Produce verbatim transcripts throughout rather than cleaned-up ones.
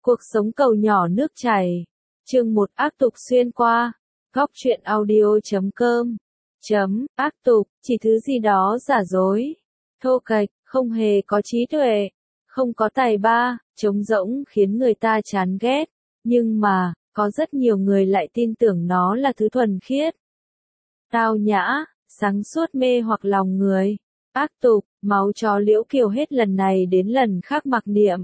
Cuộc sống cầu nhỏ nước chảy. Chương một ác tục xuyên qua. Góc truyện audio chấm com. Chấm, ác tục, chỉ thứ gì đó giả dối, thô kệch, không hề có trí tuệ, không có tài ba, trống rỗng khiến người ta chán ghét. Nhưng mà, có rất nhiều người lại tin tưởng nó là thứ thuần khiết, tao nhã, sáng suốt mê hoặc lòng người. Ác tục, máu chó Liễu Kiều hết lần này đến lần khác mặc niệm.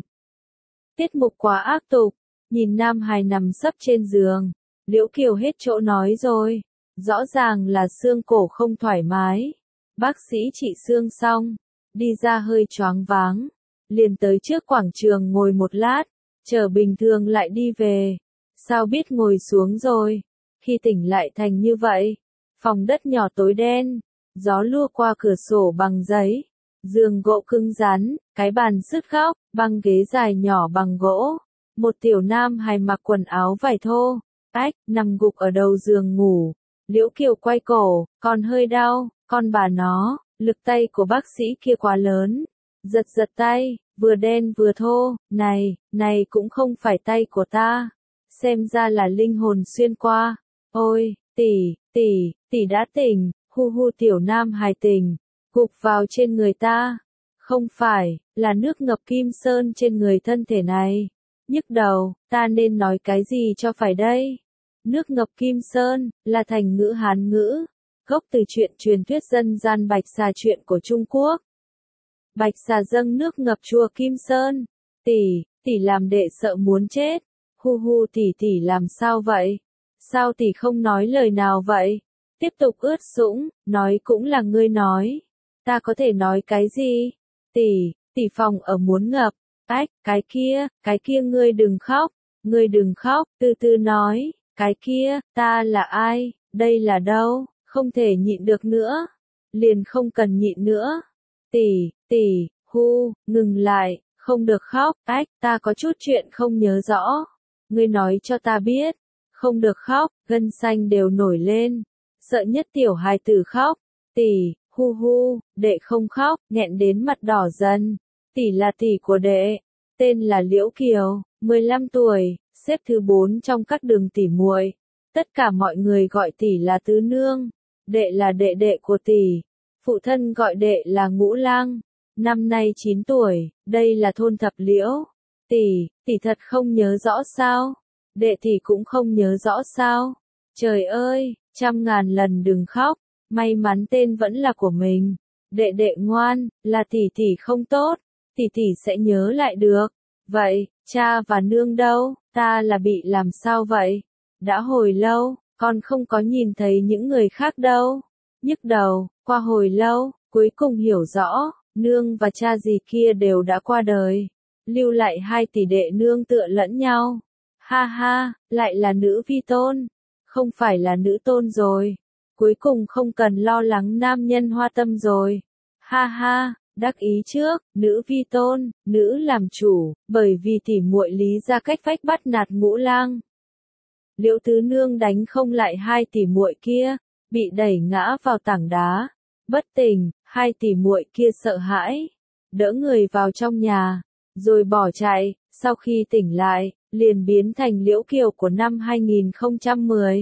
Tiết mục quá ác tục, nhìn nam hài nằm sấp trên giường, Liễu Kiều hết chỗ nói rồi, rõ ràng là xương cổ không thoải mái. Bác sĩ trị xương xong, đi ra hơi choáng váng, liền tới trước quảng trường ngồi một lát, chờ bình thường lại đi về. Sao biết ngồi xuống rồi, khi tỉnh lại thành như vậy. Phòng đất nhỏ tối đen, gió lua qua cửa sổ bằng giấy, giường gỗ cứng rắn, cái bàn sứt góc, băng ghế dài nhỏ bằng gỗ. Một tiểu nam hài mặc quần áo vải thô, ách, nằm gục ở đầu giường ngủ. Liễu Kiều quay cổ, còn hơi đau, con bà nó, lực tay của bác sĩ kia quá lớn. Giật giật tay, vừa đen vừa thô, này, này cũng không phải tay của ta. Xem ra là linh hồn xuyên qua. Ôi, tỷ, tỷ, tỷ đã tỉnh, hu hu tiểu nam hài tỉnh, gục vào trên người ta. Không phải, là nước ngập kim sơn trên người thân thể này. Nhức đầu, ta nên nói cái gì cho phải đây? Nước ngập kim sơn, là thành ngữ Hán ngữ, gốc từ chuyện truyền thuyết dân gian Bạch Xà chuyện của Trung Quốc. Bạch Xà dâng nước ngập chùa Kim Sơn. Tỷ, tỷ làm đệ sợ muốn chết. Hu hu tỷ tỷ làm sao vậy? Sao tỷ không nói lời nào vậy? Tiếp tục ướt sũng, nói cũng là ngươi nói. Ta có thể nói cái gì? Tỷ, tỷ phòng ở muốn ngập. Ách, cái kia, cái kia ngươi đừng khóc, ngươi đừng khóc, từ từ nói, cái kia, ta là ai, đây là đâu, không thể nhịn được nữa. Liền không cần nhịn nữa. Tỷ, tỷ, hu, ngừng lại, không được khóc, ách, ta có chút chuyện không nhớ rõ. Ngươi nói cho ta biết, không được khóc, gân xanh đều nổi lên. Sợ nhất tiểu hài tử khóc. Tỷ, hu hu, đệ không khóc, nghẹn đến mặt đỏ dần. Tỷ là tỷ của đệ, tên là Liễu Kiều, mười lăm tuổi, xếp thứ bốn trong các đường tỷ muội. Tất cả mọi người gọi tỷ là tứ nương, đệ là đệ đệ của tỷ. Phụ thân gọi đệ là Ngũ Lang, năm nay chín tuổi, đây là thôn Thập Liễu. Tỷ, tỷ thật không nhớ rõ sao? Đệ tỷ cũng không nhớ rõ sao? Trời ơi, trăm ngàn lần đừng khóc, may mắn tên vẫn là của mình. Đệ đệ ngoan, là tỷ tỷ không tốt, tỷ tỷ sẽ nhớ lại được. Vậy, cha và nương đâu? Ta là bị làm sao vậy? Đã hồi lâu, con không có nhìn thấy những người khác đâu. Nhức đầu, qua hồi lâu, cuối cùng hiểu rõ, nương và cha dì kia đều đã qua đời. Lưu lại hai tỷ đệ nương tựa lẫn nhau. Ha ha, lại là nữ vi tôn. Không phải là nữ tôn rồi. Cuối cùng không cần lo lắng nam nhân hoa tâm rồi. Ha ha, đắc ý trước, nữ vi tôn, nữ làm chủ, bởi vì tỉ muội Lý ra cách phách bắt nạt Ngũ Lang. Liễu tứ nương đánh không lại hai tỷ muội kia, bị đẩy ngã vào tảng đá, bất tỉnh, hai tỷ muội kia sợ hãi, đỡ người vào trong nhà, rồi bỏ chạy. Sau khi tỉnh lại, liền biến thành Liễu Kiều của năm hai nghìn không trăm mười.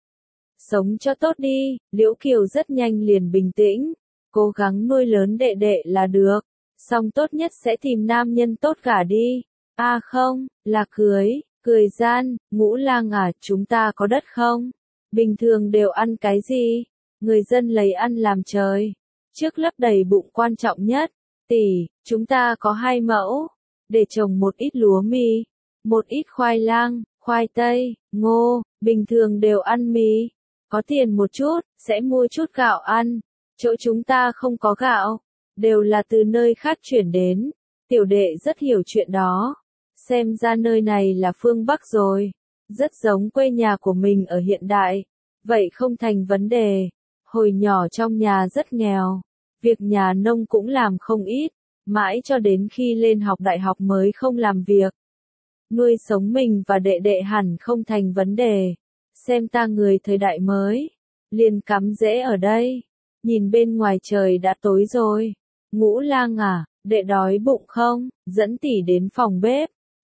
Sống cho tốt đi, Liễu Kiều rất nhanh liền bình tĩnh, cố gắng nuôi lớn đệ đệ là được, xong tốt nhất sẽ tìm nam nhân tốt gả đi. À không, là cưới, cười gian. Ngũ Lang à, chúng ta có đất không? Bình thường đều ăn cái gì? Người dân lấy ăn làm trời. Trước lấp đầy bụng quan trọng nhất. Tỷ, chúng ta có hai mẫu, để trồng một ít lúa mì, một ít khoai lang, khoai tây, ngô, bình thường đều ăn mì. Có tiền một chút, sẽ mua chút gạo ăn. Chỗ chúng ta không có gạo, đều là từ nơi khác chuyển đến. Tiểu đệ rất hiểu chuyện đó. Xem ra nơi này là phương Bắc rồi. Rất giống quê nhà của mình ở hiện đại. Vậy không thành vấn đề. Hồi nhỏ trong nhà rất nghèo. Việc nhà nông cũng làm không ít. Mãi cho đến khi lên học đại học mới không làm việc. Nuôi sống mình và đệ đệ hẳn không thành vấn đề. Xem ta người thời đại mới. Liền cắm rễ ở đây. Nhìn bên ngoài trời đã tối rồi. Ngũ Lang à, đệ đói bụng không? Dẫn tỷ đến phòng bếp.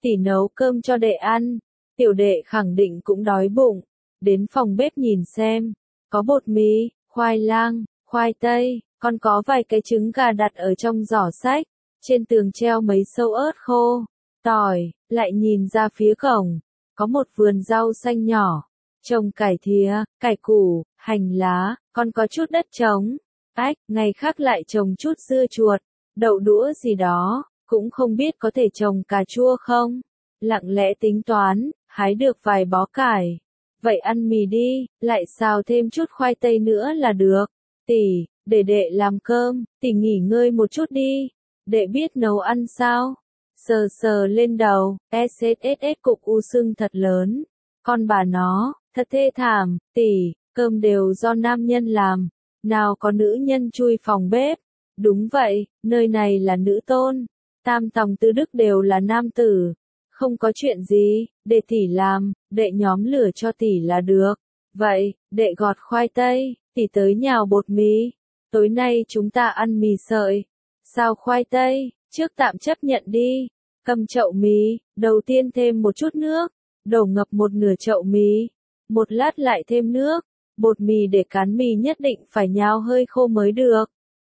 tỷ nấu cơm cho đệ ăn. Tiểu đệ khẳng định cũng đói bụng. Đến phòng bếp nhìn xem, có bột mì, khoai lang, khoai tây, còn có vài cái trứng gà đặt ở trong giỏ xách. Trên tường treo mấy sâu ớt khô, tỏi, lại nhìn ra phía cổng, có một vườn rau xanh nhỏ, trồng cải thìa, cải củ, hành lá, còn có chút đất trống. Ách, ngày khác lại trồng chút dưa chuột, đậu đũa gì đó, cũng không biết có thể trồng cà chua không. Lặng lẽ tính toán, hái được vài bó cải. Vậy ăn mì đi, lại xào thêm chút khoai tây nữa là được. Tỷ, để đệ làm cơm, tỷ nghỉ ngơi một chút đi. Đệ biết nấu ăn sao? Sờ sờ lên đầu, ét ét ét ét cục u sưng thật lớn. Con bà nó, thật thê thảm, tỷ, cơm đều do nam nhân làm. Nào có nữ nhân chui phòng bếp. Đúng vậy, nơi này là nữ tôn. Tam tòng tứ đức đều là nam tử. Không có chuyện gì, để tỷ làm, đệ nhóm lửa cho tỷ là được. Vậy, đệ gọt khoai tây, tỷ tới nhào bột mì. Tối nay chúng ta ăn mì sợi. Xào khoai tây, trước tạm chấp nhận đi. Cầm chậu mì, đầu tiên thêm một chút nước. Đổ ngập một nửa chậu mì. Một lát lại thêm nước. Bột mì để cán mì nhất định phải nhào hơi khô mới được.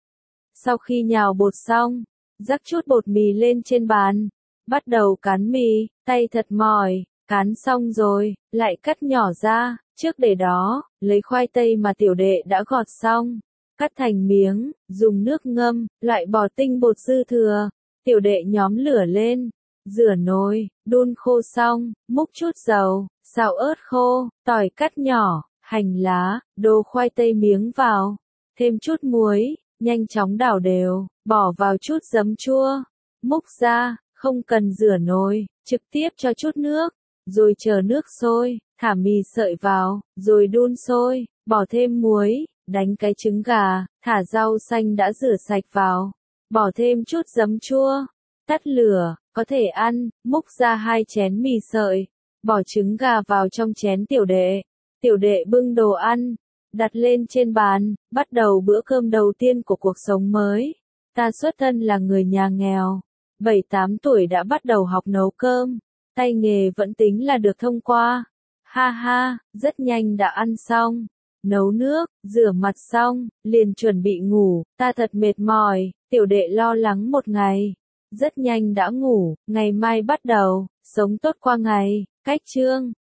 Sau khi nhào bột xong, rắc chút bột mì lên trên bàn. Bắt đầu cán mì, tay thật mỏi, cán xong rồi, lại cắt nhỏ ra, trước để đó, lấy khoai tây mà tiểu đệ đã gọt xong, cắt thành miếng, dùng nước ngâm, loại bỏ tinh bột dư thừa, tiểu đệ nhóm lửa lên, rửa nồi, đun khô xong, múc chút dầu, xào ớt khô, tỏi cắt nhỏ, hành lá, đổ khoai tây miếng vào, thêm chút muối, nhanh chóng đảo đều, bỏ vào chút giấm chua, múc ra. Không cần rửa nồi, trực tiếp cho chút nước, rồi chờ nước sôi, thả mì sợi vào, rồi đun sôi, bỏ thêm muối, đánh cái trứng gà, thả rau xanh đã rửa sạch vào, bỏ thêm chút giấm chua, tắt lửa, có thể ăn, múc ra hai chén mì sợi, bỏ trứng gà vào trong chén tiểu đệ, tiểu đệ bưng đồ ăn, đặt lên trên bàn, bắt đầu bữa cơm đầu tiên của cuộc sống mới. Ta xuất thân là người nhà nghèo. bảy tám tuổi đã bắt đầu học nấu cơm, tay nghề vẫn tính là được thông qua. Ha ha, rất nhanh đã ăn xong, nấu nước, rửa mặt xong, liền chuẩn bị ngủ, ta thật mệt mỏi, tiểu đệ lo lắng một ngày. Rất nhanh đã ngủ, ngày mai bắt đầu, sống tốt qua ngày, cách chương.